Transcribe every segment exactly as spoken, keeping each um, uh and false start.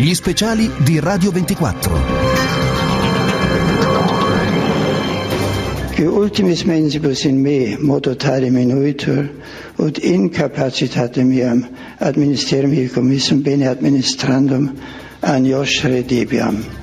Gli speciali di Radio ventiquattro. Che ultimis mensibus in me modo tale minuitur, ut incapacitatem iam ad ministerium commissum bene administrandum agnoscere debiam.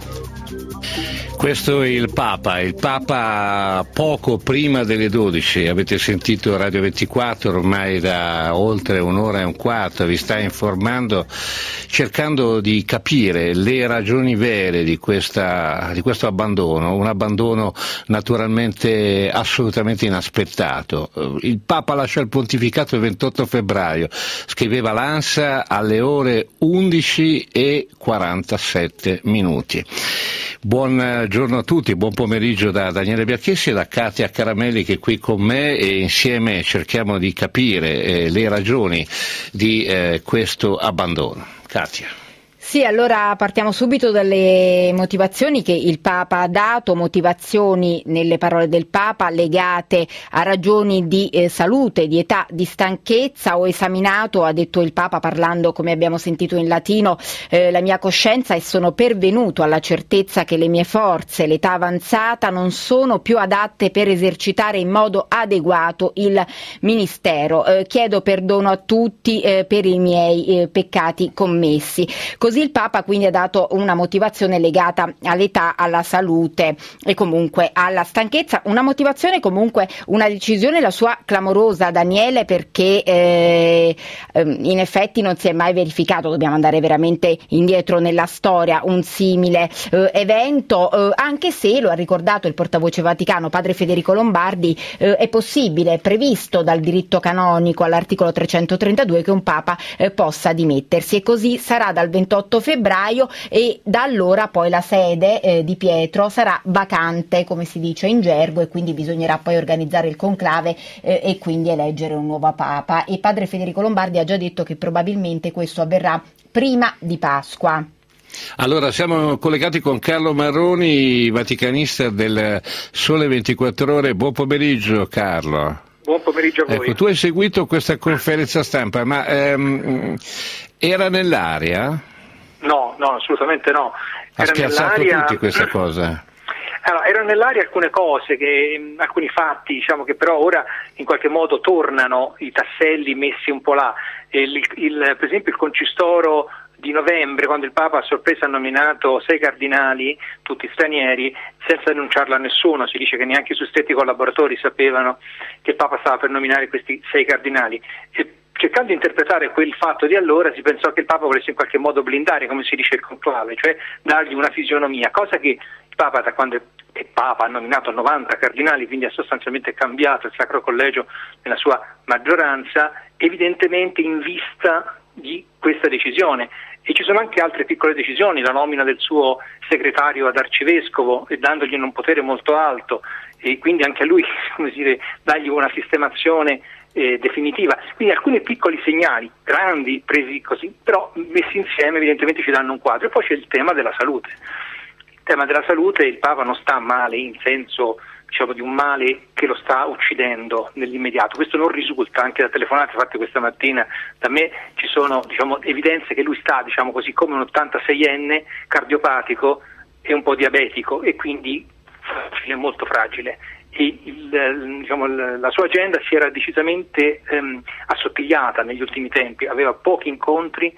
Questo è il Papa, il Papa poco prima delle dodici, avete sentito Radio ventiquattro ormai da oltre un'ora e un quarto, vi sta informando cercando di capire le ragioni vere di, questa, di questo abbandono, un abbandono naturalmente assolutamente inaspettato. Il Papa lascia il pontificato il ventotto febbraio, scriveva l'ANSA alle ore undici e quarantasette minuti. Buongiorno a tutti, buon pomeriggio da Daniele Bianchessi e da Katia Caramelli che è qui con me e insieme cerchiamo di capire eh, le ragioni di eh, questo abbandono. Katia. Sì, allora partiamo subito dalle motivazioni che il Papa ha dato, motivazioni nelle parole del Papa legate a ragioni di eh, salute, di età, di stanchezza. Ho esaminato, ha detto il Papa parlando come abbiamo sentito in latino, eh, la mia coscienza e sono pervenuto alla certezza che le mie forze, l'età avanzata non sono più adatte per esercitare in modo adeguato il ministero. Eh, chiedo perdono a tutti eh, per i miei eh, peccati commessi. Così il Papa quindi ha dato una motivazione legata all'età, alla salute e comunque alla stanchezza, una motivazione comunque, una decisione la sua clamorosa, Daniele, perché eh, in effetti non si è mai verificato, dobbiamo andare veramente indietro nella storia, un simile eh, evento, eh, anche se, lo ha ricordato il portavoce vaticano, padre Federico Lombardi, eh, è possibile, è previsto dal diritto canonico all'articolo trecentotrentadue che un Papa eh, possa dimettersi e così sarà dal ventotto febbraio e da allora poi la sede eh, di Pietro sarà vacante, come si dice in gergo, e quindi bisognerà poi organizzare il conclave eh, e quindi eleggere un nuovo Papa. E padre Federico Lombardi ha già detto che probabilmente questo avverrà prima di Pasqua. Allora siamo collegati con Carlo Marroni, vaticanista del Sole ventiquattro Ore. Buon pomeriggio Carlo. Buon pomeriggio a voi. Ecco, tu hai seguito questa conferenza stampa, ma ehm, era nell'aria? No, no, assolutamente no. Ha Era spiazzato nell'aria... tutti questa cosa? Allora, erano nell'aria alcune cose, che, alcuni fatti, diciamo, che però ora in qualche modo tornano, i tasselli messi un po' là. Il, il, per esempio il concistoro di novembre, quando il Papa a sorpresa ha nominato sei cardinali, tutti stranieri, senza annunciarlo a nessuno. Si dice che neanche i suoi stretti collaboratori sapevano che il Papa stava per nominare questi sei cardinali. E cercando di interpretare quel fatto di allora si pensò che il Papa volesse in qualche modo blindare, come si dice, il conclave, cioè dargli una fisionomia, cosa che il Papa, da quando è Papa, ha nominato novanta cardinali, quindi ha sostanzialmente cambiato il Sacro Collegio nella sua maggioranza, evidentemente in vista di questa decisione. E ci sono anche altre piccole decisioni, la nomina del suo segretario ad arcivescovo e dandogli un potere molto alto, e quindi anche a lui, come dire, dargli una sistemazione eh, definitiva. Quindi alcuni piccoli segnali, grandi, presi così, però messi insieme evidentemente ci danno un quadro. E poi c'è il tema della salute. Il tema della salute, il Papa non sta male in senso, diciamo, di un male che lo sta uccidendo nell'immediato. Questo non risulta, anche da telefonate fatte questa mattina da me ci sono, diciamo, evidenze che lui sta, diciamo così, come un ottantaseienne cardiopatico e un po' diabetico e quindi fragile, molto fragile. E il, diciamo, la sua agenda si era decisamente ehm, assottigliata negli ultimi tempi, aveva pochi incontri,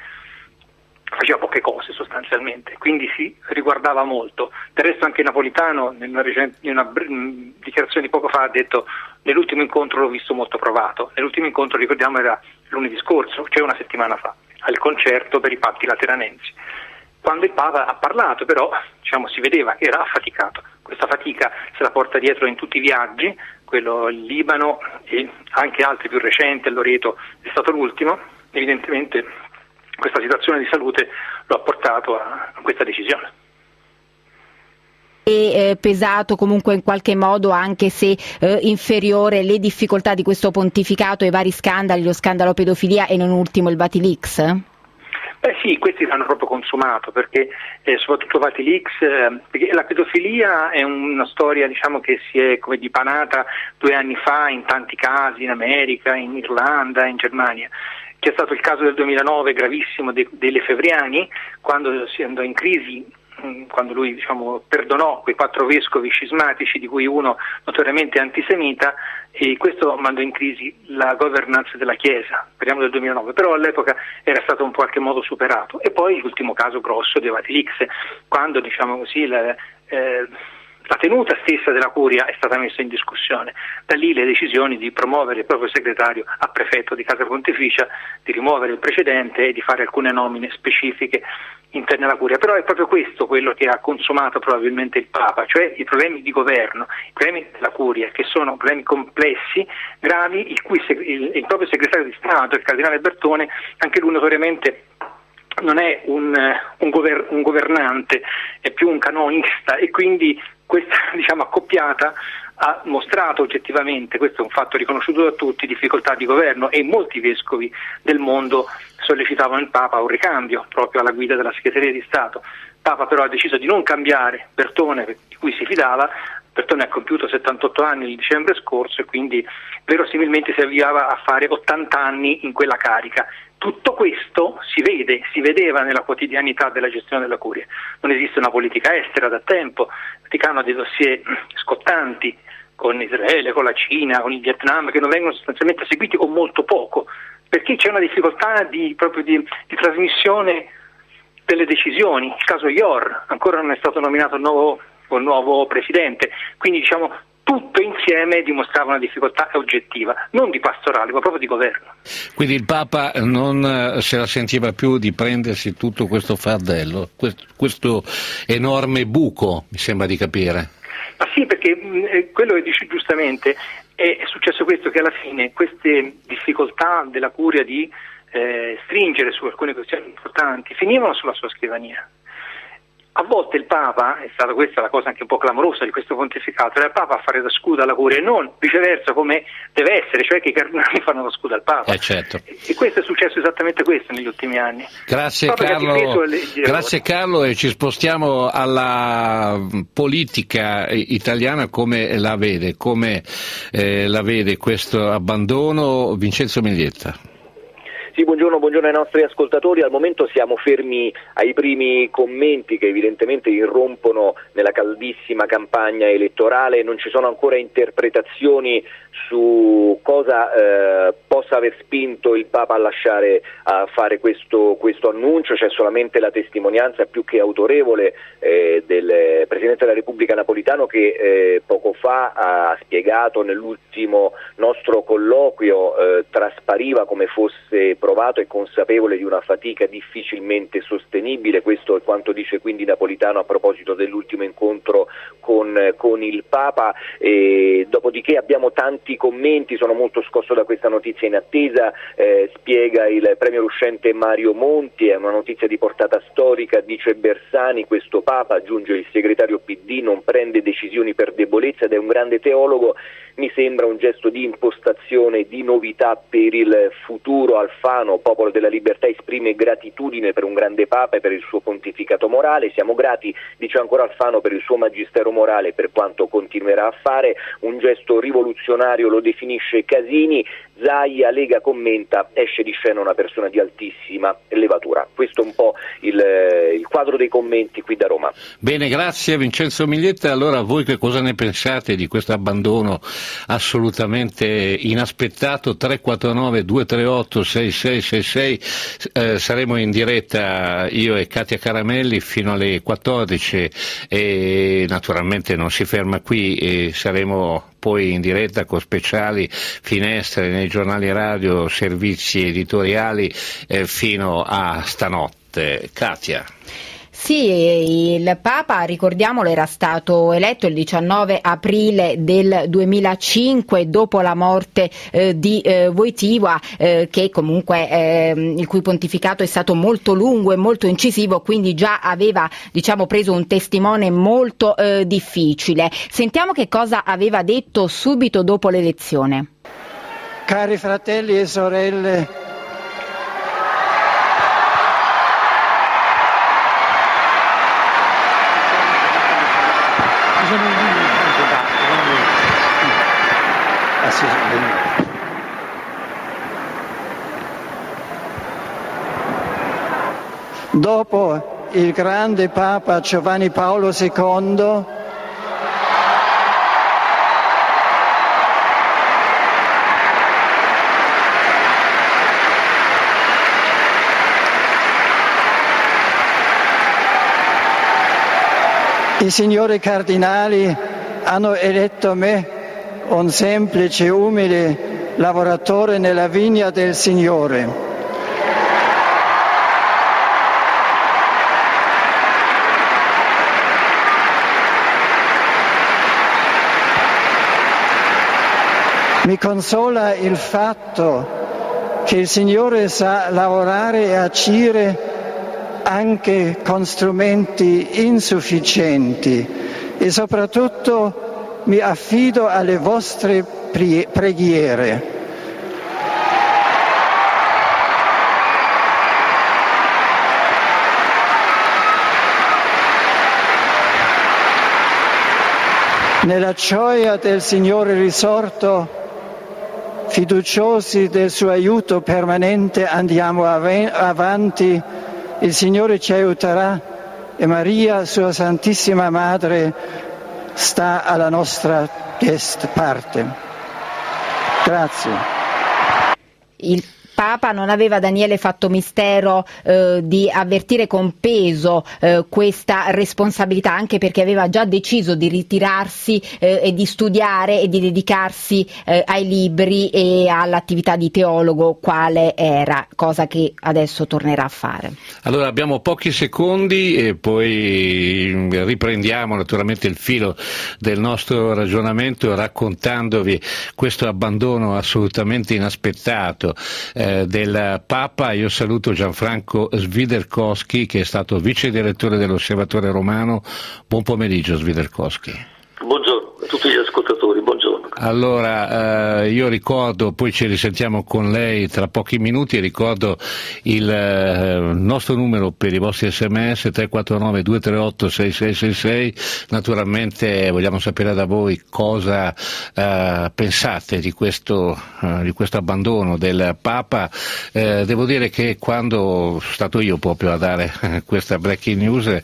faceva poche cose sostanzialmente, quindi si riguardava molto. Del resto anche Napolitano in una, recente, in una mh, dichiarazione di poco fa ha detto: nell'ultimo incontro l'ho visto molto provato. Nell'ultimo incontro, ricordiamo, era lunedì scorso, cioè una settimana fa, al concerto per i patti lateranensi. Quando il Papa ha parlato però, diciamo, si vedeva che era affaticato. Questa fatica se la porta dietro in tutti i viaggi, quello in Libano e anche altri più recenti, a Loreto è stato l'ultimo. Evidentemente questa situazione di salute lo ha portato a, a questa decisione. E eh, pesato comunque in qualche modo, anche se eh, inferiore, le difficoltà di questo pontificato e i vari scandali, lo scandalo pedofilia e non ultimo il Vatilix? Beh sì, questi l'hanno proprio consumato, perché eh, soprattutto Vatilix, eh, perché la pedofilia è una storia, diciamo, che si è come dipanata due anni fa in tanti casi in America, in Irlanda, in Germania. C'è stato il caso del duemilanove gravissimo de, dei Lefebvriani, quando si andò in crisi, quando lui diciamo, perdonò quei quattro vescovi scismatici, di cui uno notoriamente antisemita, e questo mandò in crisi la governance della Chiesa, parliamo del duemilanove, però all'epoca era stato in qualche modo superato. E poi l'ultimo caso grosso di Vatilix, quando diciamo così la, eh, la tenuta stessa della curia è stata messa in discussione. Da lì le decisioni di promuovere il proprio segretario a prefetto di Casa Pontificia, di rimuovere il precedente e di fare alcune nomine specifiche interne alla curia. Però è proprio questo quello che ha consumato probabilmente il Papa, cioè i problemi di governo, i problemi della curia, che sono problemi complessi, gravi, il cui seg- il, il proprio segretario di Stato, il cardinale Bertone, anche lui notoriamente non è un, un, gover- un governante, è più un canonista, e quindi questa diciamo accoppiata ha mostrato oggettivamente, questo è un fatto riconosciuto da tutti, difficoltà di governo, e molti vescovi del mondo sollecitavano il Papa a un ricambio proprio alla guida della segreteria di Stato. Il Papa però ha deciso di non cambiare Bertone, di cui si fidava. Bertone ha compiuto settantotto anni il dicembre scorso e quindi verosimilmente si avviava a fare ottanta anni in quella carica. Tutto questo si vede, si vedeva nella quotidianità della gestione della curia. Non esiste una politica estera da tempo, il Vaticano ha dei dossier scottanti con Israele, con la Cina, con il Vietnam, che non vengono sostanzialmente seguiti o molto poco, perché c'è una difficoltà di, proprio di, di trasmissione delle decisioni. Il caso Ior, ancora non è stato nominato un nuovo, un nuovo presidente, quindi diciamo tutto insieme dimostrava una difficoltà oggettiva, non di pastorale, ma proprio di governo. Quindi il Papa non se la sentiva più di prendersi tutto questo fardello, questo, questo enorme buco, mi sembra di capire. Ma sì, perché mh, quello che dici giustamente, è, è successo questo, che alla fine queste difficoltà della curia di eh, stringere su alcune questioni importanti finivano sulla sua scrivania. A volte il Papa, è stata questa la cosa anche un po' clamorosa di questo pontificato, era il Papa a fare da scudo alla curia e non viceversa come deve essere, cioè che i cardinali fanno da scudo al Papa. Eh certo. E questo è successo esattamente questo negli ultimi anni. Grazie Carlo, grazie Carlo, e ci spostiamo alla politica italiana. Come la vede, come eh, la vede questo abbandono Vincenzo Miglietta? Sì, buongiorno, buongiorno ai nostri ascoltatori. Al momento siamo fermi ai primi commenti che evidentemente irrompono nella caldissima campagna elettorale. Non ci sono ancora interpretazioni su cosa eh, possa aver spinto il Papa a lasciare a fare questo, questo annuncio. C'è solamente la testimonianza più che autorevole eh, del Presidente della Repubblica Napolitano, che eh, poco fa ha spiegato nell'ultimo nostro colloquio eh, traspariva come fosse provato e consapevole di una fatica difficilmente sostenibile. Questo è quanto dice quindi Napolitano a proposito dell'ultimo incontro con, con il Papa. E dopodiché abbiamo tanti commenti, sono molto scosso da questa notizia in attesa, eh, spiega il premier uscente Mario Monti, è una notizia di portata storica, dice Bersani, questo Papa, aggiunge il segretario P D, non prende decisioni per debolezza ed è un grande teologo. Mi sembra un gesto di impostazione, di novità per il futuro. Alfano, Popolo della Libertà, esprime gratitudine per un grande Papa e per il suo pontificato morale. Siamo grati, dice ancora Alfano, per il suo magistero morale e per quanto continuerà a fare. Un gesto rivoluzionario lo definisce Casini. Zaia, Lega commenta, esce di scena una persona di altissima levatura. Questo è un po' il, il quadro dei commenti qui da Roma. Bene, grazie Vincenzo Miglietta. Allora voi che cosa ne pensate di questo abbandono assolutamente inaspettato? Tre quattro nove due tre otto sei sei sei sei, eh, saremo in diretta io e Katia Caramelli fino alle quattordici e naturalmente non si ferma qui, e saremo poi in diretta con speciali finestre nei giornali radio, servizi editoriali eh, fino a stanotte. Katia. Sì, il Papa, ricordiamolo, era stato eletto il diciannove aprile del duemilacinque dopo la morte eh, di eh, Wojtyła, eh, che comunque eh, il cui pontificato è stato molto lungo e molto incisivo, quindi già aveva, diciamo, preso un testimone molto eh, difficile. Sentiamo che cosa aveva detto subito dopo l'elezione. Cari fratelli e sorelle, Dopo il grande Papa Giovanni Paolo secondo, i signori cardinali hanno eletto me, un semplice, umile lavoratore nella vigna del Signore. Mi consola il fatto che il Signore sa lavorare e agire anche con strumenti insufficienti e soprattutto mi affido alle vostre preghiere. Nella gioia del Signore risorto, fiduciosi del suo aiuto permanente, andiamo av- avanti. Il Signore ci aiuterà e Maria, sua Santissima Madre, sta alla nostra parte. Grazie. Il Papa non aveva, Daniele, fatto mistero eh, di avvertire con peso eh, questa responsabilità, anche perché aveva già deciso di ritirarsi eh, e di studiare e di dedicarsi eh, ai libri e all'attività di teologo quale era, cosa che adesso tornerà a fare. Allora abbiamo pochi secondi e poi riprendiamo naturalmente il filo del nostro ragionamento raccontandovi questo abbandono assolutamente inaspettato eh, del Papa. Io saluto Gianfranco Swiderkowski, che è stato vice direttore dell'Osservatore Romano. Buon pomeriggio Swiderkowski. Buongiorno a tutti gli ascoltatori, buongiorno. Allora, eh, io ricordo, poi ci risentiamo con lei tra pochi minuti, ricordo il eh, nostro numero per i vostri sms tre quattro nove due tre otto sei sei sei sei. Naturalmente vogliamo sapere da voi cosa eh, pensate di questo, eh, di questo abbandono del Papa. Eh, devo dire che quando sono stato io proprio a dare questa breaking news e,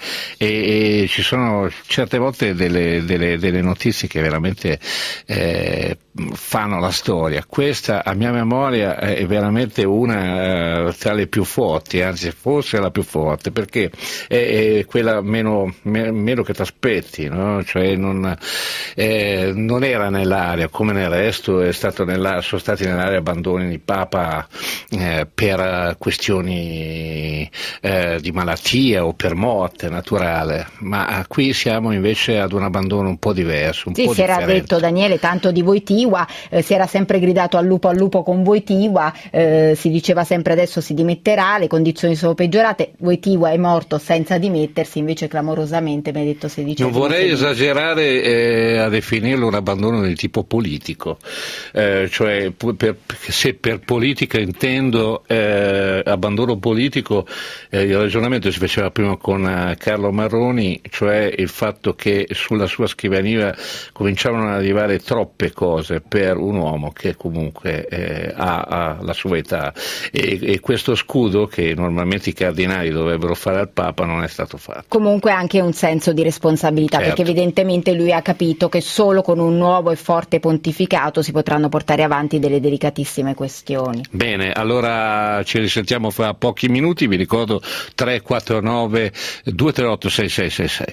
e ci sono certe volte delle, delle, delle notizie che veramente eh, fanno la storia. Questa a mia memoria è veramente una uh, tra le più forti, anzi forse la più forte, perché è, è quella meno, me, meno che ti aspetti, no? Cioè non, eh, non era nell'aria come nel resto, è stato nella, sono stati nell'aria abbandoni di Papa eh, per questioni eh, di malattia o per morte naturale, ma qui siamo invece ad un abbandono un po' diverso, un sì, po' si era differente. detto, Daniele, tanto di Wojtyła, eh, si era sempre gridato al lupo al lupo con Wojtyła, eh, si diceva sempre adesso si dimetterà, le condizioni sono peggiorate, Wojtyła è morto senza dimettersi, invece clamorosamente Benedetto sedicesimo. Non vorrei esagerare eh, a definirlo un abbandono di tipo politico, eh, cioè per, se per politica intendo eh, abbandono politico, eh, il ragionamento si faceva prima con eh, Carlo Marroni, cioè il fatto che sulla sua scrivania cominciavano ad arrivare troppe cose per un uomo che comunque eh, ha, ha la sua età e, e questo scudo che normalmente i cardinali dovrebbero fare al Papa non è stato fatto. Comunque anche un senso di responsabilità, certo, perché evidentemente lui ha capito che solo con un nuovo e forte pontificato si potranno portare avanti delle delicatissime questioni. Bene, allora ci risentiamo fra pochi minuti, vi ricordo tre quattro nove due tre otto sei sei sei sei.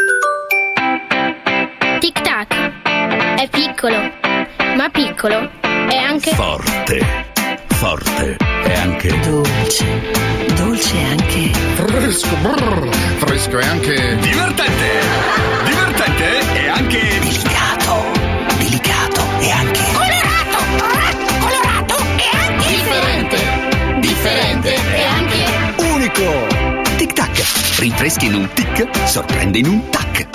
Tic tac, è piccolo, ma piccolo è anche forte, forte è anche dolce, dolce è anche fresco, brrr, fresco è anche divertente, divertente è anche delicato, delicato è anche colorato, colorato è anche differente, differente è anche unico. Tic tac, rinfreschi in un tic, sorprende in un tac.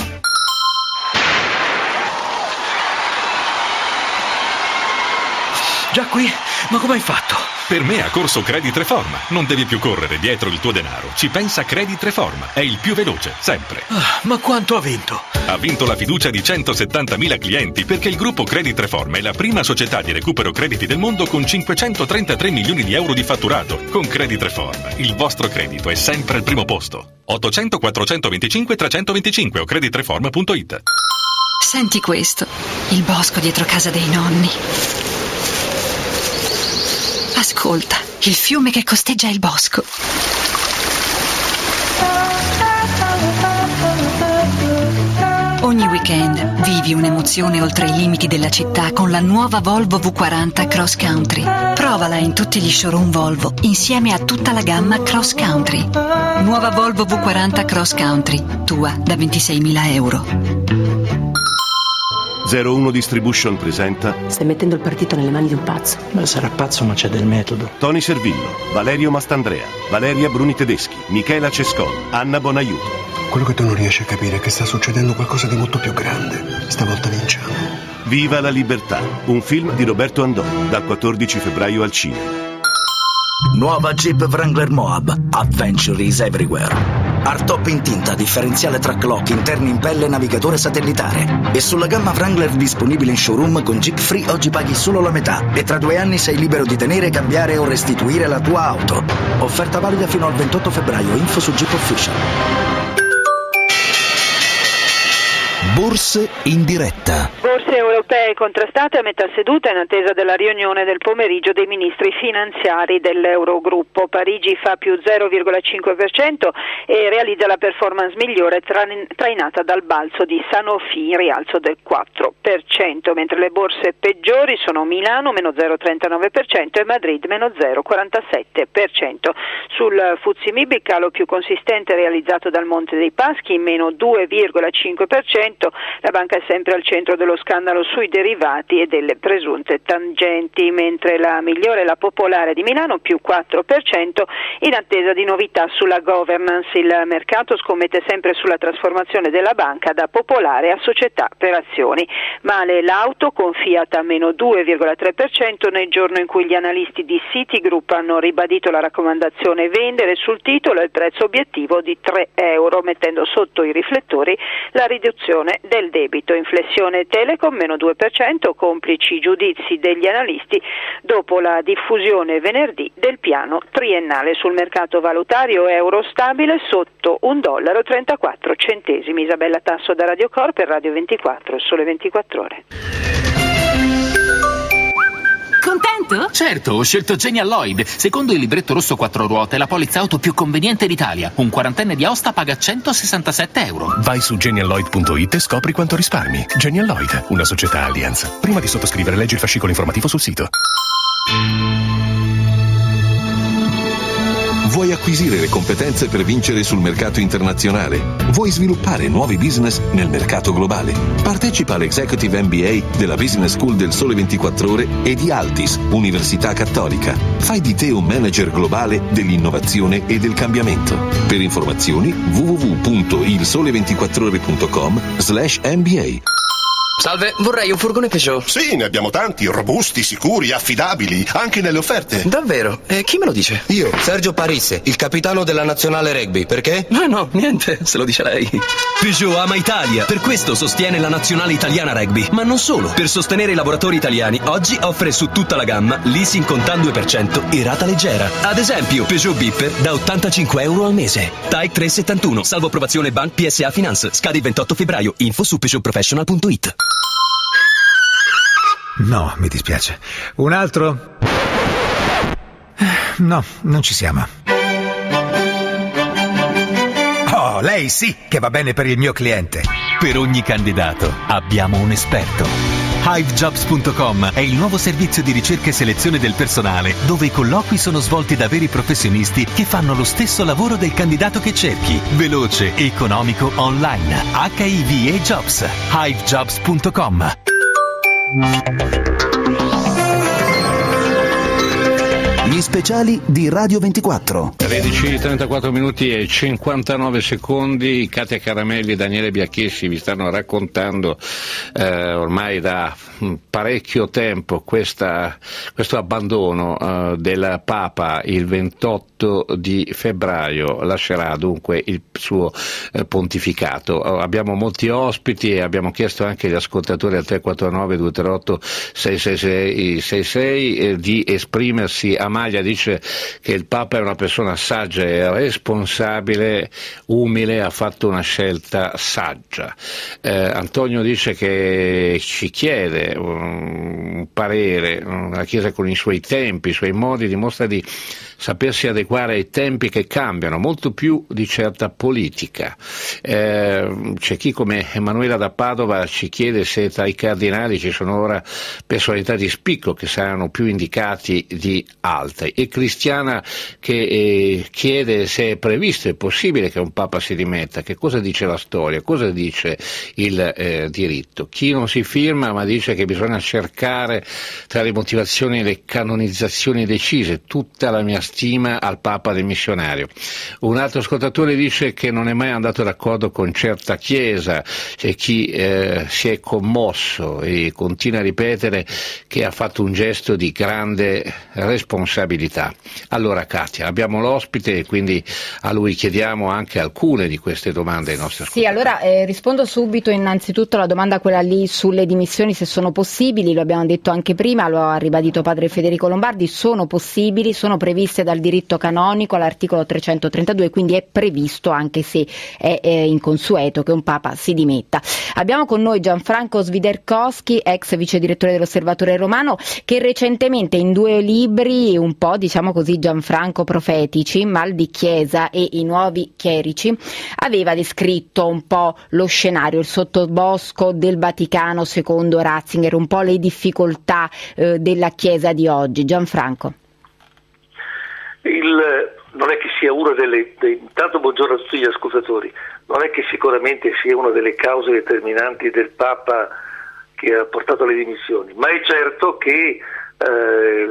Già qui? Ma come hai fatto? Per me ha corso Credit Reforma. Non devi più correre dietro il tuo denaro. Ci pensa Credit Reforma. È il più veloce, sempre. Ah, ma quanto ha vinto? Ha vinto la fiducia di centosettantamila clienti perché il gruppo Credit Reforma è la prima società di recupero crediti del mondo con cinquecentotrentatré milioni di euro di fatturato. Con Credit Reforma, il vostro credito è sempre al primo posto. ottocento quattrocentoventicinque trecentoventicinque o creditreforma punto it. Senti questo, il bosco dietro casa dei nonni. Ascolta, il fiume che costeggia il bosco. Ogni weekend vivi un'emozione oltre i limiti della città con la nuova Volvo V quaranta Cross Country. Provala in tutti gli showroom Volvo insieme a tutta la gamma Cross Country. Nuova Volvo V quaranta Cross Country, tua da ventiseimila euro. zero uno Distribution presenta. Stai mettendo il partito nelle mani di un pazzo. Beh, sarà pazzo ma c'è del metodo. Tony Servillo, Valerio Mastandrea, Valeria Bruni Tedeschi, Michela Cescon, Anna Bonaiuto. Quello che tu non riesci a capire è che sta succedendo qualcosa di molto più grande. Stavolta vinciamo. Viva la libertà, un film di Roberto Andò, dal quattordici febbraio al cinema. Nuova Jeep Wrangler Moab, Adventure is everywhere. Hardtop in tinta, differenziale track lock, interni in pelle, navigatore satellitare. E sulla gamma Wrangler disponibile in showroom con Jeep Free oggi paghi solo la metà e tra due anni sei libero di tenere, cambiare o restituire la tua auto. Offerta valida fino al ventotto febbraio, info su Jeep Official. Borse in diretta. Borse europee contrastate a metà seduta in attesa della riunione del pomeriggio dei ministri finanziari dell'Eurogruppo. Parigi fa più zero virgola cinque per cento e realizza la performance migliore trainata dal balzo di Sanofi, in rialzo del quattro per cento, mentre le borse peggiori sono Milano meno zero virgola trentanove per cento e Madrid meno zero virgola quarantasette per cento. Sul F T S E M I B il calo più consistente realizzato dal Monte dei Paschi, meno due virgola cinque per cento. La banca è sempre al centro dello scandalo sui derivati e delle presunte tangenti, mentre la migliore è la Popolare di Milano, più quattro per cento, in attesa di novità sulla governance. Il mercato scommette sempre sulla trasformazione della banca da popolare a società per azioni. Male l'auto, con Fiat a meno due virgola tre per cento nel giorno in cui gli analisti di Citigroup hanno ribadito la raccomandazione vendere sul titolo il prezzo obiettivo di tre euro, mettendo sotto i riflettori la riduzione del debito. Inflessione Telecom meno due per cento, complici i giudizi degli analisti dopo la diffusione venerdì del piano triennale. Sul mercato valutario euro stabile sotto un dollaro trentaquattro centesimi. Isabella Tasso da Radio Cor per Radio ventiquattro, Sole ventiquattro Ore. Contento? Certo, ho scelto Genial Lloyd. Secondo il libretto rosso quattro ruote, la polizza auto più conveniente d'Italia. Un quarantenne di Aosta paga centosessantasette euro. Vai su genial lloyd punto it e scopri quanto risparmi. Genial Lloyd, una società Allianz. Prima di sottoscrivere, leggi il fascicolo informativo sul sito. Vuoi acquisire le competenze per vincere sul mercato internazionale? Vuoi sviluppare nuovi business nel mercato globale? Partecipa all'Executive M B A della Business School del Sole ventiquattro Ore e di Altis, Università Cattolica. Fai di te un manager globale dell'innovazione e del cambiamento. Per informazioni w w w punto il sole ventiquattro ore punto com slash M B A. Salve, vorrei un furgone Peugeot. Sì, ne abbiamo tanti, robusti, sicuri, affidabili, anche nelle offerte. Davvero? E chi me lo dice? Io, Sergio Parisse, il capitano della nazionale rugby. Perché? No, no, niente, se lo dice lei. Peugeot ama Italia, per questo sostiene la nazionale italiana rugby. Ma non solo, per sostenere i lavoratori italiani, oggi offre su tutta la gamma leasing con TAN due per cento e rata leggera. Ad esempio, Peugeot Bipper da ottantacinque euro al mese. T A I trecentosettantuno, salvo approvazione Bank P S A Finance. Scade il ventotto febbraio. Info su peugeot professional punto it. No, mi dispiace. Un altro? No, non ci siamo. Oh, lei sì che va bene per il mio cliente. Per ogni candidato abbiamo un esperto. hive jobs punto com è il nuovo servizio di ricerca e selezione del personale, dove i colloqui sono svolti da veri professionisti che fanno lo stesso lavoro del candidato che cerchi. Veloce, economico, online. H I V A Jobs. hive jobs punto com. Gli speciali di Radio ventiquattro. tredici e trentaquattro minuti e cinquantanove secondi. Katia Caramelli e Daniele Biacchessi vi stanno raccontando eh, ormai da parecchio tempo questa, questo abbandono eh, del Papa. Il ventotto di febbraio lascerà dunque il suo eh, pontificato. Abbiamo molti ospiti e abbiamo chiesto anche agli ascoltatori al tre quattro nove due tre otto sei sei sei sei eh, di esprimersi. Amalia dice che il Papa è una persona saggia e responsabile, umile, ha fatto una scelta saggia. Eh, Antonio dice che ci chiede un parere, la Chiesa con i suoi tempi, i suoi modi, dimostra di sapersi adeguare ai tempi che cambiano, molto più di certa politica. Eh, c'è chi come Emanuela da Padova ci chiede se tra i cardinali ci sono ora personalità di spicco che saranno più indicati di altri. E Cristiana che eh, chiede se è previsto, è possibile che un Papa si dimetta, che cosa dice la storia, cosa dice il eh, diritto. Chi non si firma ma dice che bisogna cercare tra le motivazioni e le canonizzazioni decise. Tutta la mia stima al Papa del missionario. Un altro ascoltatore dice che non è mai andato d'accordo con certa Chiesa, c'è chi eh, si è commosso e continua a ripetere che ha fatto un gesto di grande responsabilità. Allora Katia, abbiamo l'ospite e quindi a lui chiediamo anche alcune di queste domande ai nostri ascoltatori. Sì, allora eh, rispondo subito innanzitutto alla domanda quella lì sulle dimissioni, se sono possibili. Lo abbiamo detto anche prima, lo ha ribadito padre Federico Lombardi, sono possibili, sono previste dal diritto canonico all'articolo trecentotrentadue, quindi è previsto, anche se è, è inconsueto, che un Papa si dimetta. Abbiamo con noi Gianfranco Swiderkowski, ex vice direttore dell'Osservatore Romano, che recentemente in due libri un po', diciamo così, Gianfranco, profetici, Mal di Chiesa e i nuovi chierici, aveva descritto un po' lo scenario, il sottobosco del Vaticano secondo Ratzinger, un po' le difficoltà eh, della Chiesa di oggi. Gianfranco. Il, non è che sia una delle, dei, intanto buongiorno a tutti gli ascoltatori, non è che sicuramente sia una delle cause determinanti del Papa che ha portato alle dimissioni, ma è certo che eh,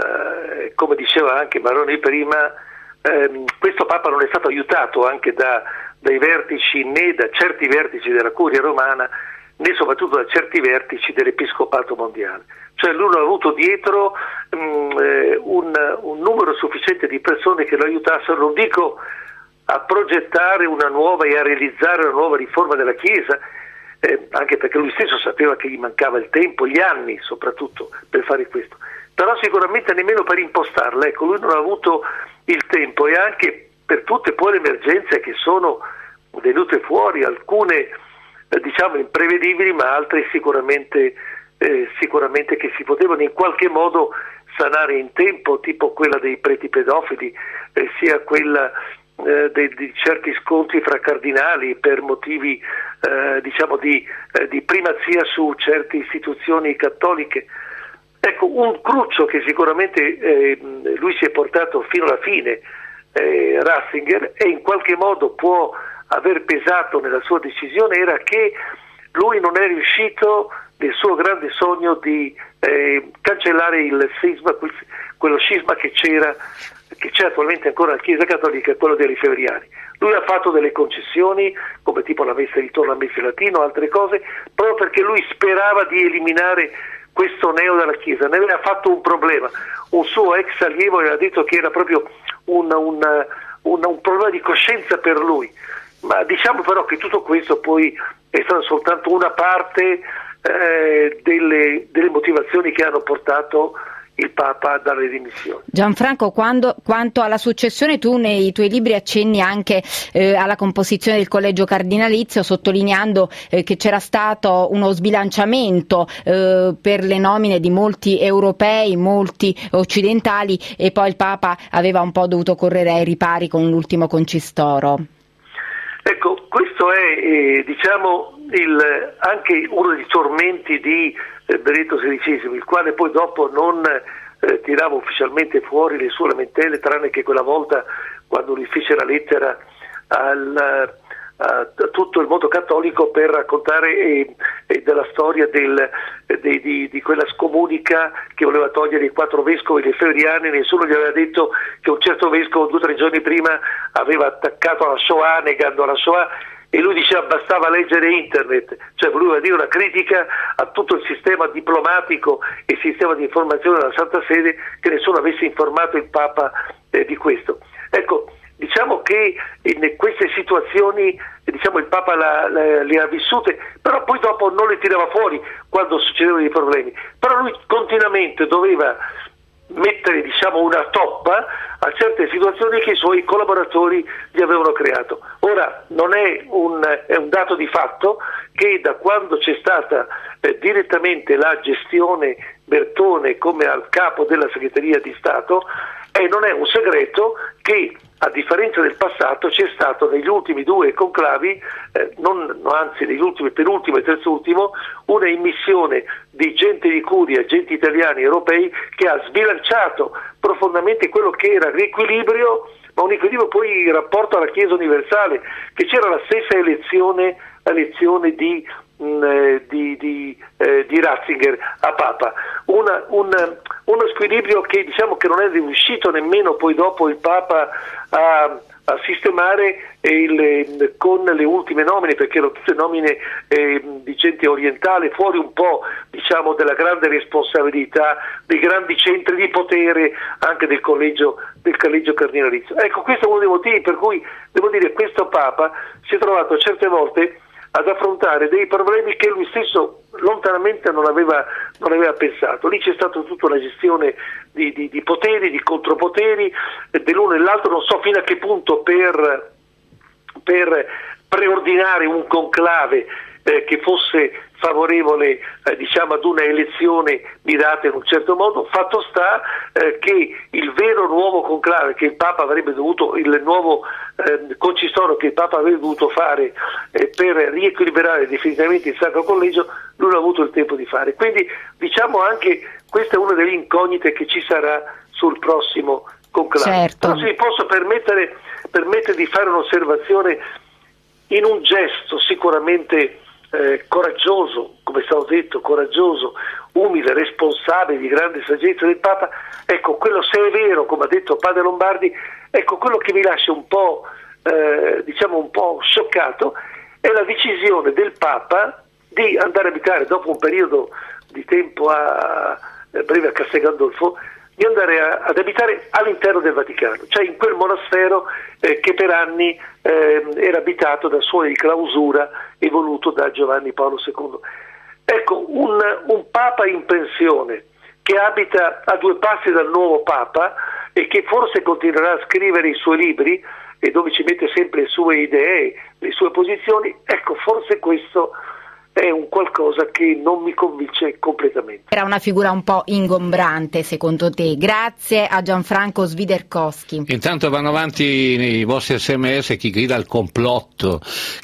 la, come diceva anche Maroni prima, ehm, questo Papa non è stato aiutato anche da, dai vertici, né da certi vertici della Curia Romana, né soprattutto da certi vertici dell'Episcopato mondiale. Cioè lui non ha avuto dietro mh, un, un numero sufficiente di persone che lo aiutassero, non dico a progettare una nuova e a realizzare una nuova riforma della Chiesa, eh, anche perché lui stesso sapeva che gli mancava il tempo, gli anni soprattutto per fare questo, però sicuramente nemmeno per impostarla. Ecco, lui non ha avuto il tempo, e anche per tutte poi le emergenze che sono venute fuori, alcune eh, diciamo imprevedibili, ma altre sicuramente Eh, sicuramente che si potevano in qualche modo sanare in tempo, tipo quella dei preti pedofili, eh, sia quella eh, de, di certi scontri fra cardinali per motivi eh, diciamo di, eh, di primazia su certe istituzioni cattoliche. Ecco, un cruccio che sicuramente eh, lui si è portato fino alla fine, eh, Ratzinger, e in qualche modo può aver pesato nella sua decisione, era che lui non è riuscito del suo grande sogno di eh, cancellare il sisma, quello scisma che c'era, che c'è attualmente ancora nella Chiesa Cattolica, quello dei rifeveriani. Lui ha fatto delle concessioni, come tipo la messa ritorno al mese latino, altre cose, proprio perché lui sperava di eliminare questo neo dalla Chiesa. Ne aveva fatto un problema. Un suo ex allievo aveva detto che era proprio un, un, un, un problema di coscienza per lui. Ma diciamo però che tutto questo poi è stata soltanto una parte eh, delle, delle motivazioni che hanno portato il Papa dalle dimissioni. Gianfranco, quando, quanto alla successione, tu nei tuoi libri accenni anche eh, alla composizione del collegio cardinalizio, sottolineando eh, che c'era stato uno sbilanciamento eh, per le nomine di molti europei, molti occidentali, e poi il Papa aveva un po' dovuto correre ai ripari con l'ultimo concistoro. Ecco, questo è eh, diciamo il, anche uno dei tormenti di eh, Benedetto sedicesimo, il quale poi dopo non eh, tirava ufficialmente fuori le sue lamentele, tranne che quella volta quando lui fece la lettera al, a tutto il mondo cattolico per raccontare eh, eh, della storia del, eh, di, di, di quella scomunica che voleva togliere i quattro vescovi lefebvriani. Nessuno gli aveva detto che un certo vescovo due o tre giorni prima aveva attaccato alla Shoah, negando la Shoah, e lui diceva bastava leggere internet, cioè voleva dire una critica a tutto il sistema diplomatico e il sistema di informazione della Santa Sede, che nessuno avesse informato il Papa eh, di questo. Ecco, diciamo che in queste situazioni diciamo, il Papa la, la, le ha vissute, però poi dopo non le tirava fuori quando succedevano dei problemi, però lui continuamente doveva mettere diciamo, una toppa a certe situazioni che i suoi collaboratori gli avevano creato. Ora non è un, è un dato di fatto che da quando c'è stata eh, direttamente la gestione Bertone come al capo della segreteria di Stato, e non è un segreto che a differenza del passato c'è stato negli ultimi due conclavi, eh, non, no, anzi negli ultimi, penultimo e terzultimo, una immissione di gente di curia, agenti italiani europei, che ha sbilanciato profondamente quello che era l'equilibrio, ma un equilibrio poi in rapporto alla Chiesa universale, che c'era la stessa elezione, elezione di Mh, di, di, eh, di Ratzinger a Papa, una, un, uno squilibrio che diciamo che non è riuscito nemmeno poi dopo il Papa a, a sistemare il, con le ultime nomine, perché erano tutte nomine eh, di gente orientale, fuori un po' diciamo della grande responsabilità dei grandi centri di potere anche del collegio del collegio cardinalizio. Ecco, questo è uno dei motivi per cui devo dire questo Papa si è trovato certe volte ad affrontare dei problemi che lui stesso lontanamente non aveva, non aveva pensato. Lì c'è stata tutta una gestione di, di, di poteri, di contropoteri, dell'uno e dell'altro, non so fino a che punto per, per preordinare un conclave eh, che fosse favorevole eh, diciamo ad una elezione mirata in un certo modo. Fatto sta eh, che il vero nuovo conclave che il Papa avrebbe dovuto, il nuovo eh, concistoro che il Papa avrebbe dovuto fare eh, per riequilibrare definitivamente il Sacro Collegio, lui non ha avuto il tempo di fare. Quindi diciamo anche questa è una delle incognite che ci sarà sul prossimo conclave. Certo. Però se mi posso permettere, permettere di fare un'osservazione in un gesto sicuramente Eh, coraggioso, come è stato detto, coraggioso, umile, responsabile, di grande saggezza del Papa, ecco, quello se è vero, come ha detto Padre Lombardi, ecco, quello che mi lascia un po', eh, diciamo un po' scioccato, è la decisione del Papa di andare a abitare, dopo un periodo di tempo a, a breve a Castel Gandolfo, di andare a, ad abitare all'interno del Vaticano, cioè in quel monastero eh, che per anni eh, era abitato da suoi di clausura e voluto da Giovanni Paolo secondo. Ecco, un, un Papa in pensione che abita a due passi dal nuovo Papa e che forse continuerà a scrivere i suoi libri e dove ci mette sempre le sue idee, le sue posizioni, ecco, forse questo è un qualcosa che non mi convince completamente. Era una figura un po' ingombrante secondo te. Grazie a Gianfranco Swiderkowski. Intanto vanno avanti i vostri sms, chi grida al complotto,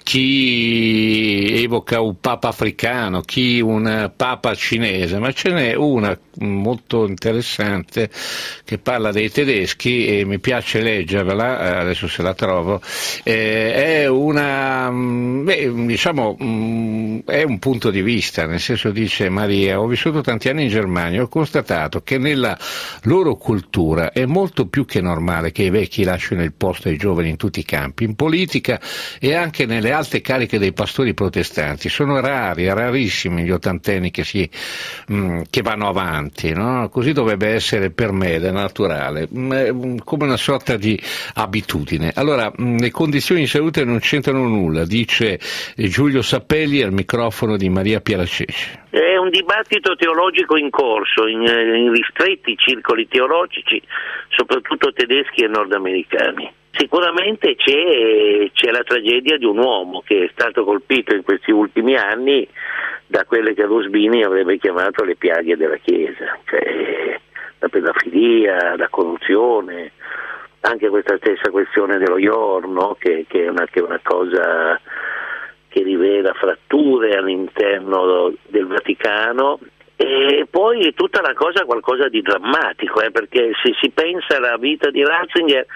chi evoca un papa africano, chi un papa cinese, ma ce n'è una molto interessante che parla dei tedeschi e mi piace leggervela, adesso se la trovo, eh, è una, beh, diciamo, è un punto di vista, nel senso, dice Maria, ho vissuto tanti anni in Germania, ho constatato che nella loro cultura è molto più che normale che i vecchi lasciano il posto ai giovani in tutti i campi, in politica e anche nelle alte cariche dei pastori protestanti. Sono rari, rarissimi gli ottantenni che, si, mh, che vanno avanti, no? Così dovrebbe essere per me, è naturale, mh, come una sorta di abitudine. Allora, mh, le condizioni di salute non c'entrano nulla, dice Giulio Sappelli al microfono di Maria Pieraceci. È un dibattito teologico in corso, in, in ristretti circoli teologici, soprattutto tedeschi e nordamericani. Sicuramente c'è, c'è la tragedia di un uomo che è stato colpito in questi ultimi anni da quelle che Rosbini avrebbe chiamato le piaghe della Chiesa, cioè la pedofilia, la corruzione, anche questa stessa questione dello Iorno, che, che, è una, che è una cosa che rivela fratture all'interno del Vaticano, e poi è tutta la cosa qualcosa di drammatico, eh, perché se si pensa alla vita di Ratzinger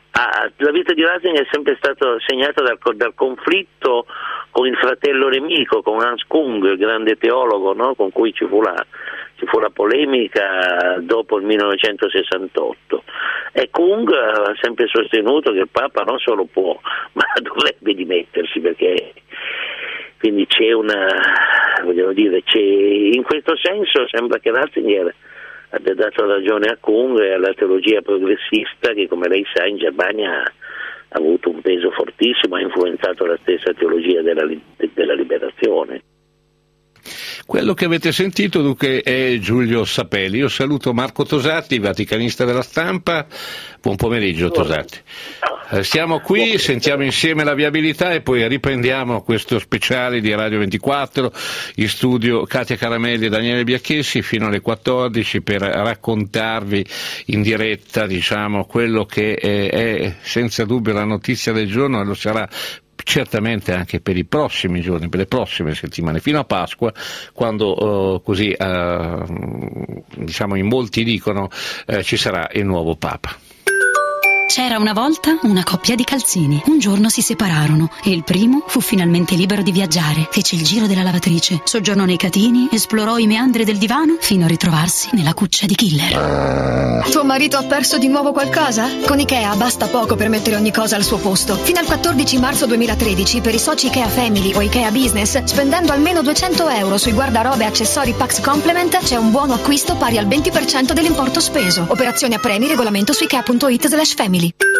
Ah, la vita di Ratzinger è sempre stata segnata dal, dal conflitto con il fratello nemico, con Hans Kung, il grande teologo, no? Con cui ci fu, la, ci fu la polemica dopo il millenovecentosessantotto. E Kung ha sempre sostenuto che il Papa non solo può, ma dovrebbe dimettersi, perché quindi c'è una, vogliamo dire, c'è, in questo senso sembra che Ratzinger abbia dato ragione a Kung e alla teologia progressista che, come lei sa, in Germania ha avuto un peso fortissimo, ha influenzato la stessa teologia della, della liberazione. Quello che avete sentito dunque è Giulio Sapelli. Io saluto Marco Tosatti, vaticanista della Stampa. Buon pomeriggio Tosatti. Siamo qui, sentiamo insieme la viabilità e poi riprendiamo questo speciale di Radio ventiquattro, in studio Katia Caramelli e Daniele Biacchessi fino alle quattordici per raccontarvi in diretta, diciamo, quello che è, è senza dubbio la notizia del giorno e lo sarà certamente anche per i prossimi giorni, per le prossime settimane, fino a Pasqua, quando uh, così uh, diciamo in molti dicono uh, ci sarà il nuovo Papa. C'era una volta una coppia di calzini. Un giorno si separarono e il primo fu finalmente libero di viaggiare. Fece il giro della lavatrice, soggiornò nei catini, esplorò i meandri del divano fino a ritrovarsi nella cuccia di Killer. Tuo marito ha perso di nuovo qualcosa? Con Ikea basta poco per mettere ogni cosa al suo posto. Fino al quattordici marzo duemilatredici per i soci Ikea Family o Ikea Business, spendendo almeno duecento euro sui guardarobe e accessori Pax Complement, c'è un buono acquisto pari al venti per cento dell'importo speso. Operazioni a premi, regolamento su ikea punto it slash family.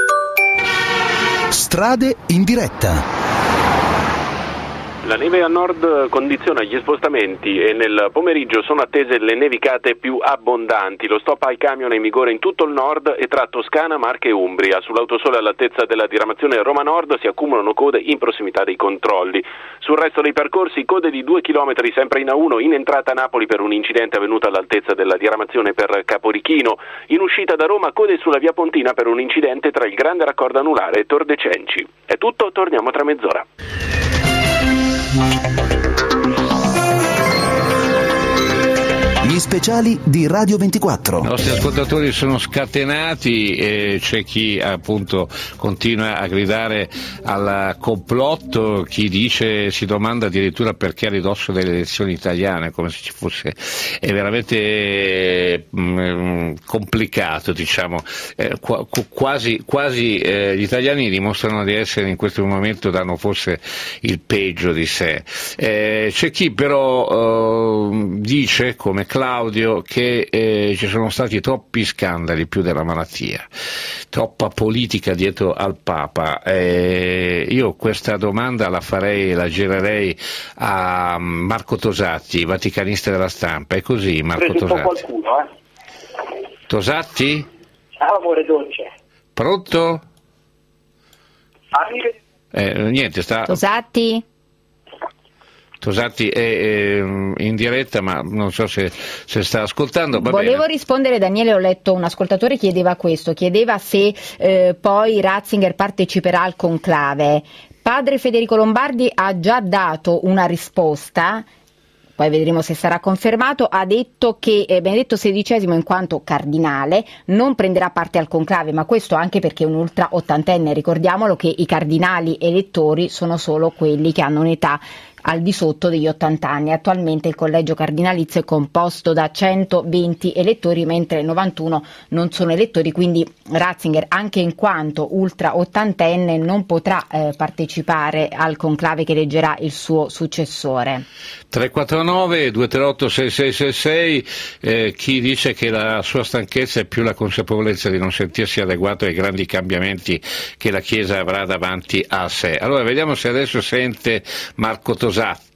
Strade in diretta. La neve a nord condiziona gli spostamenti e nel pomeriggio sono attese le nevicate più abbondanti. Lo stop ai camion è in vigore in tutto il nord e tra Toscana, Marche e Umbria. Sull'autosole all'altezza della diramazione Roma Nord si accumulano code in prossimità dei controlli. Sul resto dei percorsi code di due chilometri sempre in A uno in entrata a Napoli per un incidente avvenuto all'altezza della diramazione per Caporichino. In uscita da Roma code sulla via Pontina per un incidente tra il Grande Raccordo Anulare e Tor de Cenci. È tutto, torniamo tra mezz'ora. Gli speciali di Radio ventiquattro. I nostri ascoltatori sono scatenati e c'è chi appunto continua a gridare al complotto, chi dice, si domanda addirittura perché a ridosso delle elezioni italiane, come se ci fosse, è veramente mh, complicato, diciamo, eh, qu- quasi, quasi eh, gli italiani dimostrano di essere in questo momento, danno forse il peggio di sé. Eh, c'è chi però eh, dice, come Claudio, che eh, ci sono stati troppi scandali più della malattia, troppa politica dietro al Papa. Eh, io questa domanda la farei, la girerei a Marco Tosatti, vaticanista della Stampa. È così, Marco Tosatti? Qualcuno, eh? Tosatti? Ciao amore dolce. Pronto? Amiche. Eh, niente, sta... Tosatti? Tosatti è eh, in diretta, ma non so se, se sta ascoltando. Va Volevo bene. rispondere, Daniele, ho letto un ascoltatore chiedeva questo, chiedeva se eh, poi Ratzinger parteciperà al conclave. Padre Federico Lombardi ha già dato una risposta, poi vedremo se sarà confermato. Ha detto che eh, Benedetto sedicesimo, in quanto cardinale, non prenderà parte al conclave, ma questo anche perché è un ultra ottantenne. Ricordiamolo che i cardinali elettori sono solo quelli che hanno un'età al di sotto degli ottanta anni. Attualmente il collegio cardinalizio è composto da centoventi elettori, mentre novantuno non sono elettori, quindi Ratzinger, anche in quanto ultra ottantenne, non potrà eh, partecipare al conclave che eleggerà il suo successore. tre quattro nove due tre otto sei sei sei sei, eh, chi dice che la sua stanchezza è più la consapevolezza di non sentirsi adeguato ai grandi cambiamenti che la Chiesa avrà davanti a sé. Allora vediamo se adesso sente Marco Tosatti.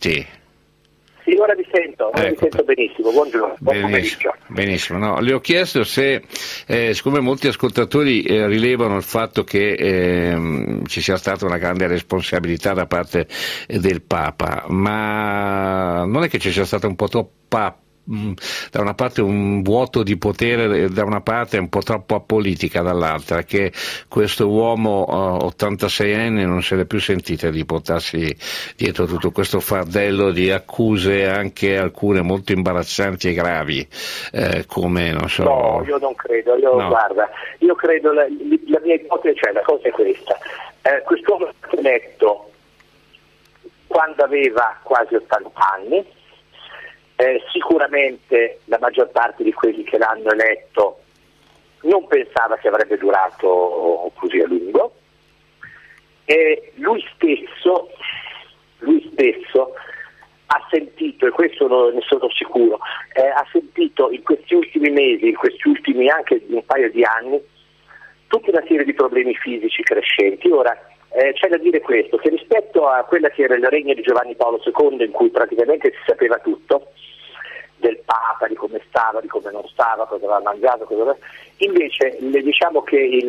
Sì, ora vi sento, ora ecco, vi sento benissimo, buongiorno, buon benissimo, benissimo. No, le ho chiesto se, eh, siccome molti ascoltatori eh, rilevano il fatto che eh, ci sia stata una grande responsabilità da parte eh, del Papa, ma non è che ci sia stata un po' troppa da una parte un vuoto di potere da una parte e un po' troppo apolitica dall'altra, che questo uomo uh, ottantaseienne non se l'è più sentita di portarsi dietro tutto questo fardello di accuse, anche alcune molto imbarazzanti e gravi, eh, come non so. No, io non credo, io no. guarda, io credo la, la mia ipotesi, cioè la cosa è questa, eh, quest'uomo è stato eletto quando aveva quasi ottanta anni. Eh, sicuramente la maggior parte di quelli che l'hanno eletto non pensava che avrebbe durato così a lungo, e lui stesso, lui stesso ha sentito, e questo ne sono sicuro, eh, ha sentito in questi ultimi mesi, in questi ultimi anche un paio di anni, tutta una serie di problemi fisici crescenti. Ora, Eh, c'è da dire questo, che rispetto a quella che era il regno di Giovanni Paolo secondo, in cui praticamente si sapeva tutto del Papa, di come stava, di come non stava, cosa aveva mangiato, cosa aveva... invece le, diciamo che il,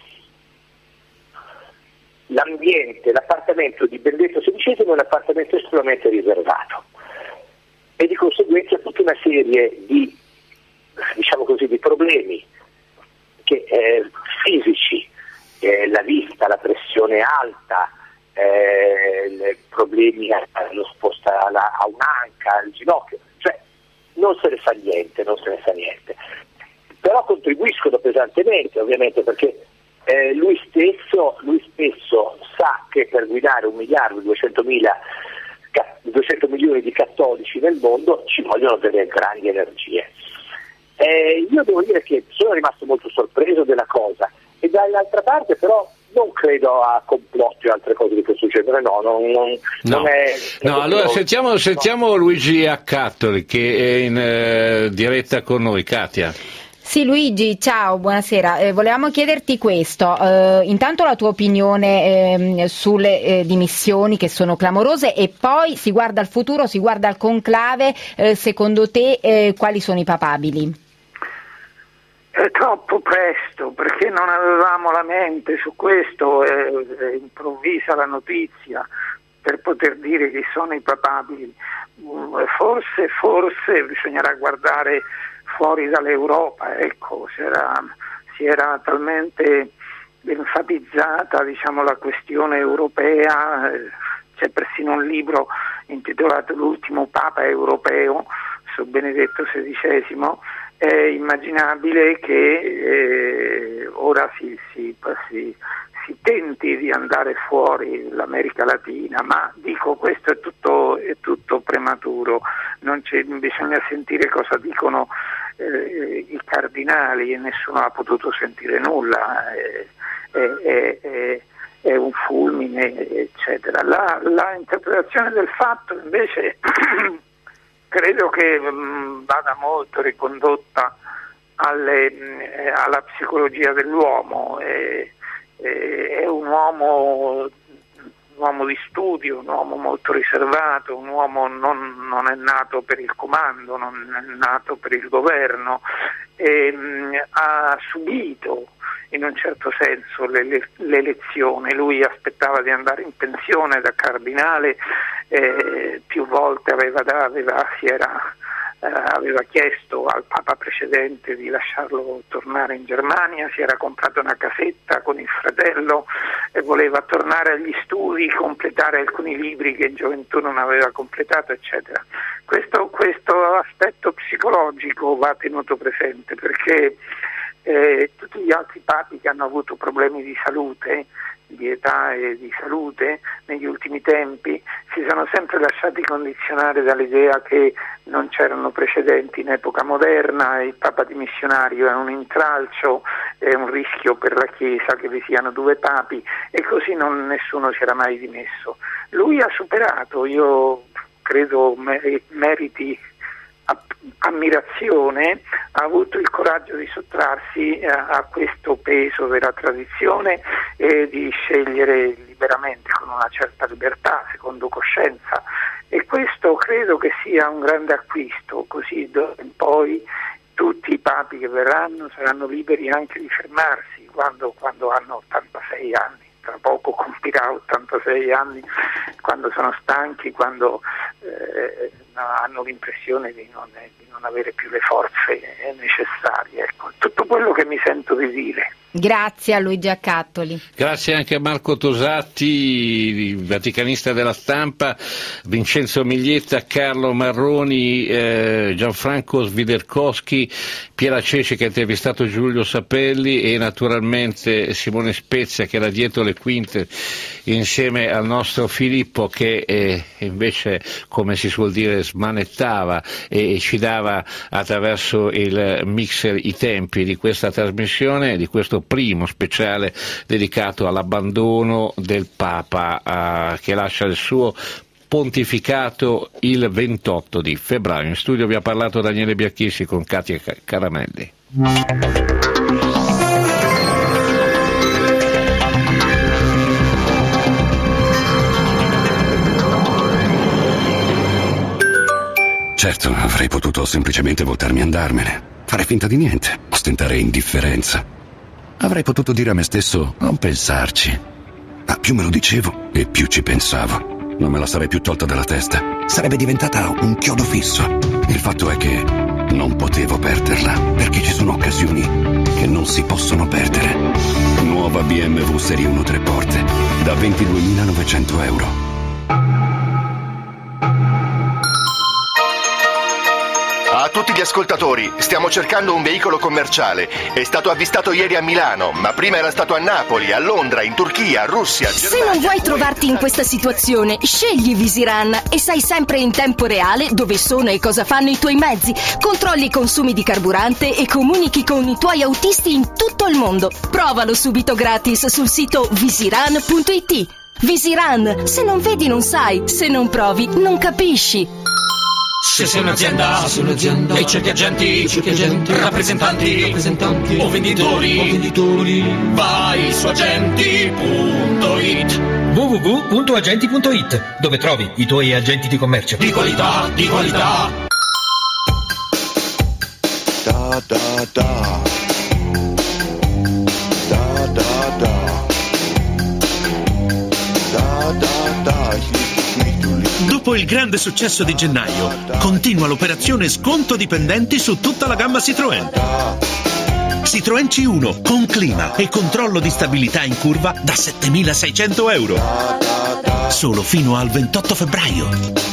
l'ambiente, l'appartamento di Benedetto sedicesimo è un appartamento estremamente riservato, e di conseguenza tutta una serie di, diciamo così, di problemi che, eh, fisici, Eh, la vista, la pressione alta, eh, problemi allo sposta alla, a un'anca, al ginocchio, cioè non se ne fa niente, non se ne fa niente. Però contribuiscono pesantemente, ovviamente, perché eh, lui stesso, lui stesso sa che per guidare un miliardo e duecentomila duecento milioni di cattolici nel mondo ci vogliono delle grandi energie. Eh, io devo dire che sono rimasto molto sorpreso della cosa, e dall'altra parte però non credo a complotti o altre cose di questo genere, no, non, non, no. non è... No, allora sentiamo, sentiamo no. Luigi Accattoli, che è in eh, diretta con noi. Katia. Sì, Luigi, ciao, buonasera. Eh, volevamo chiederti questo, eh, intanto la tua opinione eh, sulle eh, dimissioni che sono clamorose, e poi si guarda al futuro, si guarda al conclave, eh, secondo te eh, quali sono i papabili? È troppo presto, perché non avevamo la mente su questo, è, è improvvisa la notizia per poter dire chi sono i papabili. Forse, forse bisognerà guardare fuori dall'Europa, ecco, si era, si era talmente enfatizzata, diciamo, la questione europea, c'è persino un libro intitolato L'ultimo Papa europeo su Benedetto sedicesimo. È immaginabile che eh, ora si, si, si, si tenti di andare fuori l'America Latina, ma dico, questo è tutto, è tutto prematuro, non c'è, bisogna sentire cosa dicono eh, i cardinali, e nessuno ha potuto sentire nulla, è, è, è, è un fulmine, eccetera. La, la interpretazione del fatto invece credo che mh, vada molto ricondotta alle, mh, alla psicologia dell'uomo. È, è, è un uomo, un uomo di studio, un uomo molto riservato, un uomo non, non è nato per il comando, non è nato per il governo, e, mh, ha subito in un certo senso l'elezione. Lui aspettava di andare in pensione da cardinale, eh, più volte aveva, aveva, si era, eh, aveva chiesto al Papa precedente di lasciarlo tornare in Germania, si era comprato una casetta con il fratello e voleva tornare agli studi, completare alcuni libri che in gioventù non aveva completato, eccetera. Questo, questo aspetto psicologico va tenuto presente, perché Eh, tutti gli altri papi che hanno avuto problemi di salute, di età e di salute negli ultimi tempi, si sono sempre lasciati condizionare dall'idea che non c'erano precedenti in epoca moderna, il Papa dimissionario è un intralcio, è un rischio per la Chiesa che vi siano due papi, e così non, nessuno si era mai dimesso. Lui ha superato, io credo meriti ammirazione, ha avuto il coraggio di sottrarsi a, a questo peso della tradizione e di scegliere liberamente, con una certa libertà, secondo coscienza, e questo credo che sia un grande acquisto, così poi tutti i papi che verranno saranno liberi anche di fermarsi quando, quando hanno ottantasei anni. Tra poco compirà ottantasei anni, quando sono stanchi, quando eh, hanno l'impressione di non, di non avere più le forze necessarie. Ecco, tutto quello che mi sento di dire. Grazie a Luigi Accattoli. Grazie anche a Marco Tosatti, vaticanista della Stampa, Vincenzo Miglietta, Carlo Marroni, eh, Gianfranco Sviderkowski, Piera Ceci che ha intervistato Giulio Sapelli e naturalmente Simone Spezia che era dietro le quinte insieme al nostro Filippo che eh, invece, come si suol dire, smanettava e, e ci dava attraverso il mixer i tempi di questa trasmissione, di questo primo speciale dedicato all'abbandono del Papa eh, che lascia il suo pontificato il ventotto di febbraio. In studio vi ha parlato Daniele Biacchisi con Katia Caramelli. Certo, avrei potuto semplicemente voltarmi e andarmene, fare finta di niente, ostentare indifferenza. Avrei potuto dire a me stesso, non pensarci. Ma più me lo dicevo e più ci pensavo. Non me la sarei più tolta dalla testa. Sarebbe diventata un chiodo fisso. Il fatto è che non potevo perderla, perché ci sono occasioni che non si possono perdere. Nuova B M W Serie uno tre porte, da ventiduemilanovecento euro. A tutti gli ascoltatori, stiamo cercando un veicolo commerciale. È stato avvistato ieri a Milano, ma prima era stato a Napoli, a Londra, in Turchia, Russia, Germania. Se non vuoi trovarti in questa situazione, scegli Visiran e sai sempre in tempo reale dove sono e cosa fanno i tuoi mezzi. Controlli i consumi di carburante e comunichi con i tuoi autisti in tutto il mondo. Provalo subito gratis sul sito visiran punto it. Visiran, se non vedi non sai, se non provi non capisci. Se sei un'azienda, sei un'azienda e certi agenti, certi agenti rappresentanti, rappresentanti o venditori, o venditori, vai su agenti punto it. w w w punto agenti punto it, dove trovi i tuoi agenti di commercio. Di qualità, di qualità. Da da da. Da da da. Da da da. Dopo il grande successo di gennaio, continua l'operazione sconto dipendenti su tutta la gamma Citroën. Citroën C uno con clima e controllo di stabilità in curva da settemilaseicento euro. Solo fino al ventotto febbraio.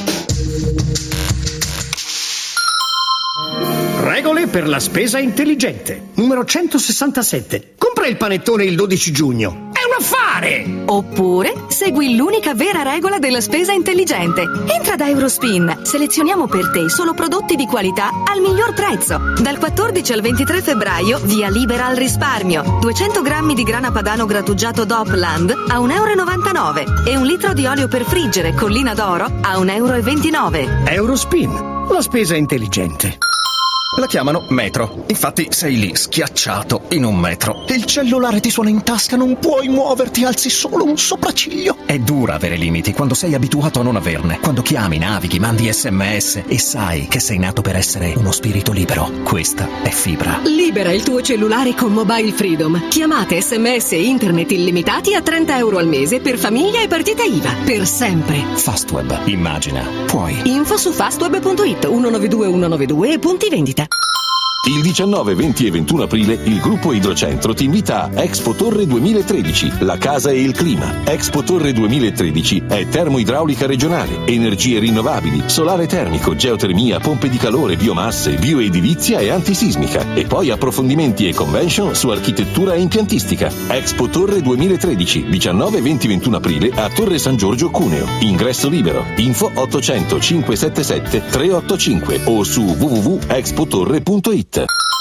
Regole per la spesa intelligente. Numero centosessantasette. Compra il panettone il dodici giugno. È un affare! Oppure segui l'unica vera regola della spesa intelligente. Entra da Eurospin. Selezioniamo per te solo prodotti di qualità al miglior prezzo. Dal quattordici al ventitré febbraio via libera al risparmio. duecento grammi di grana padano grattugiato Dopland a un euro e novantanove e un litro di olio per friggere Collina d'Oro a un euro e ventinove. Eurospin. La spesa intelligente. La chiamano metro. Infatti sei lì, schiacciato, in un metro. Il cellulare ti suona in tasca, non puoi muoverti, alzi solo un sopracciglio. È dura avere limiti quando sei abituato a non averne. Quando chiami, navighi, mandi sms e sai che sei nato per essere uno spirito libero. Questa è Fibra. Libera il tuo cellulare con Mobile Freedom. Chiamate, sms e internet illimitati a trenta euro al mese per famiglia e partita I V A. Per sempre. Fastweb. Immagina. Puoi. Info su fastweb punto it, uno nove due uno nove due e punti vendita. Il diciannove, venti e ventuno aprile il gruppo Idrocentro ti invita a Expo Torre duemilatredici, la casa e il clima. Expo Torre duemilatredici è termoidraulica regionale, energie rinnovabili, solare termico, geotermia, pompe di calore, biomasse, bioedilizia e antisismica. E poi approfondimenti e convention su architettura e impiantistica. Expo Torre duemilatredici, diciannove, venti e ventuno aprile a Torre San Giorgio Cuneo. Ingresso libero. Info ottocento cinquecentosettantasette trecentottantacinque o su w w w punto expotorre punto it.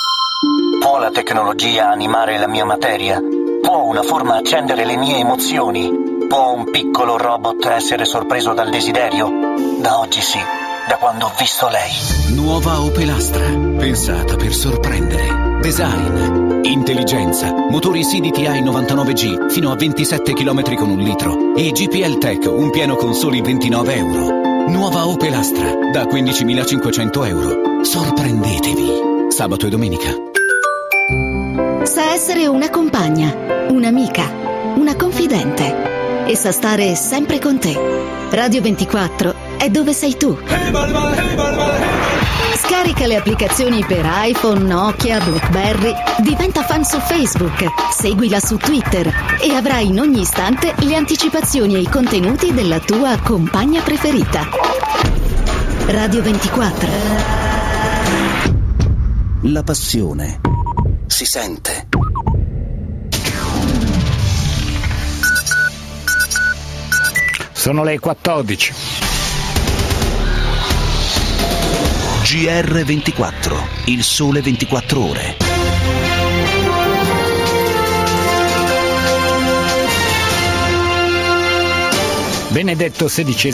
Può la tecnologia animare la mia materia? Può una forma accendere le mie emozioni? Può un piccolo robot essere sorpreso dal desiderio? Da oggi sì, da quando ho visto lei. Nuova Opel Astra, pensata per sorprendere. Design, intelligenza, motori C D T I novantanove G fino a ventisette chilometri con un litro e G P L Tech, un pieno con soli ventinove euro. Nuova Opel Astra da quindicimilacinquecento euro. Sorprendetevi. Sabato e domenica. Sa essere una compagna, un'amica, una confidente e sa stare sempre con te. Radio ventiquattro è è dove sei tu. Scarica le applicazioni per iPhone, Nokia, BlackBerry, diventa fan su Facebook, seguila su Twitter e avrai in ogni istante le anticipazioni e i contenuti della tua compagna preferita. Radio ventiquattro. La passione si sente. Sono le quattordici. G R ventiquattro, il sole ventiquattro ore. Benedetto sedicesimo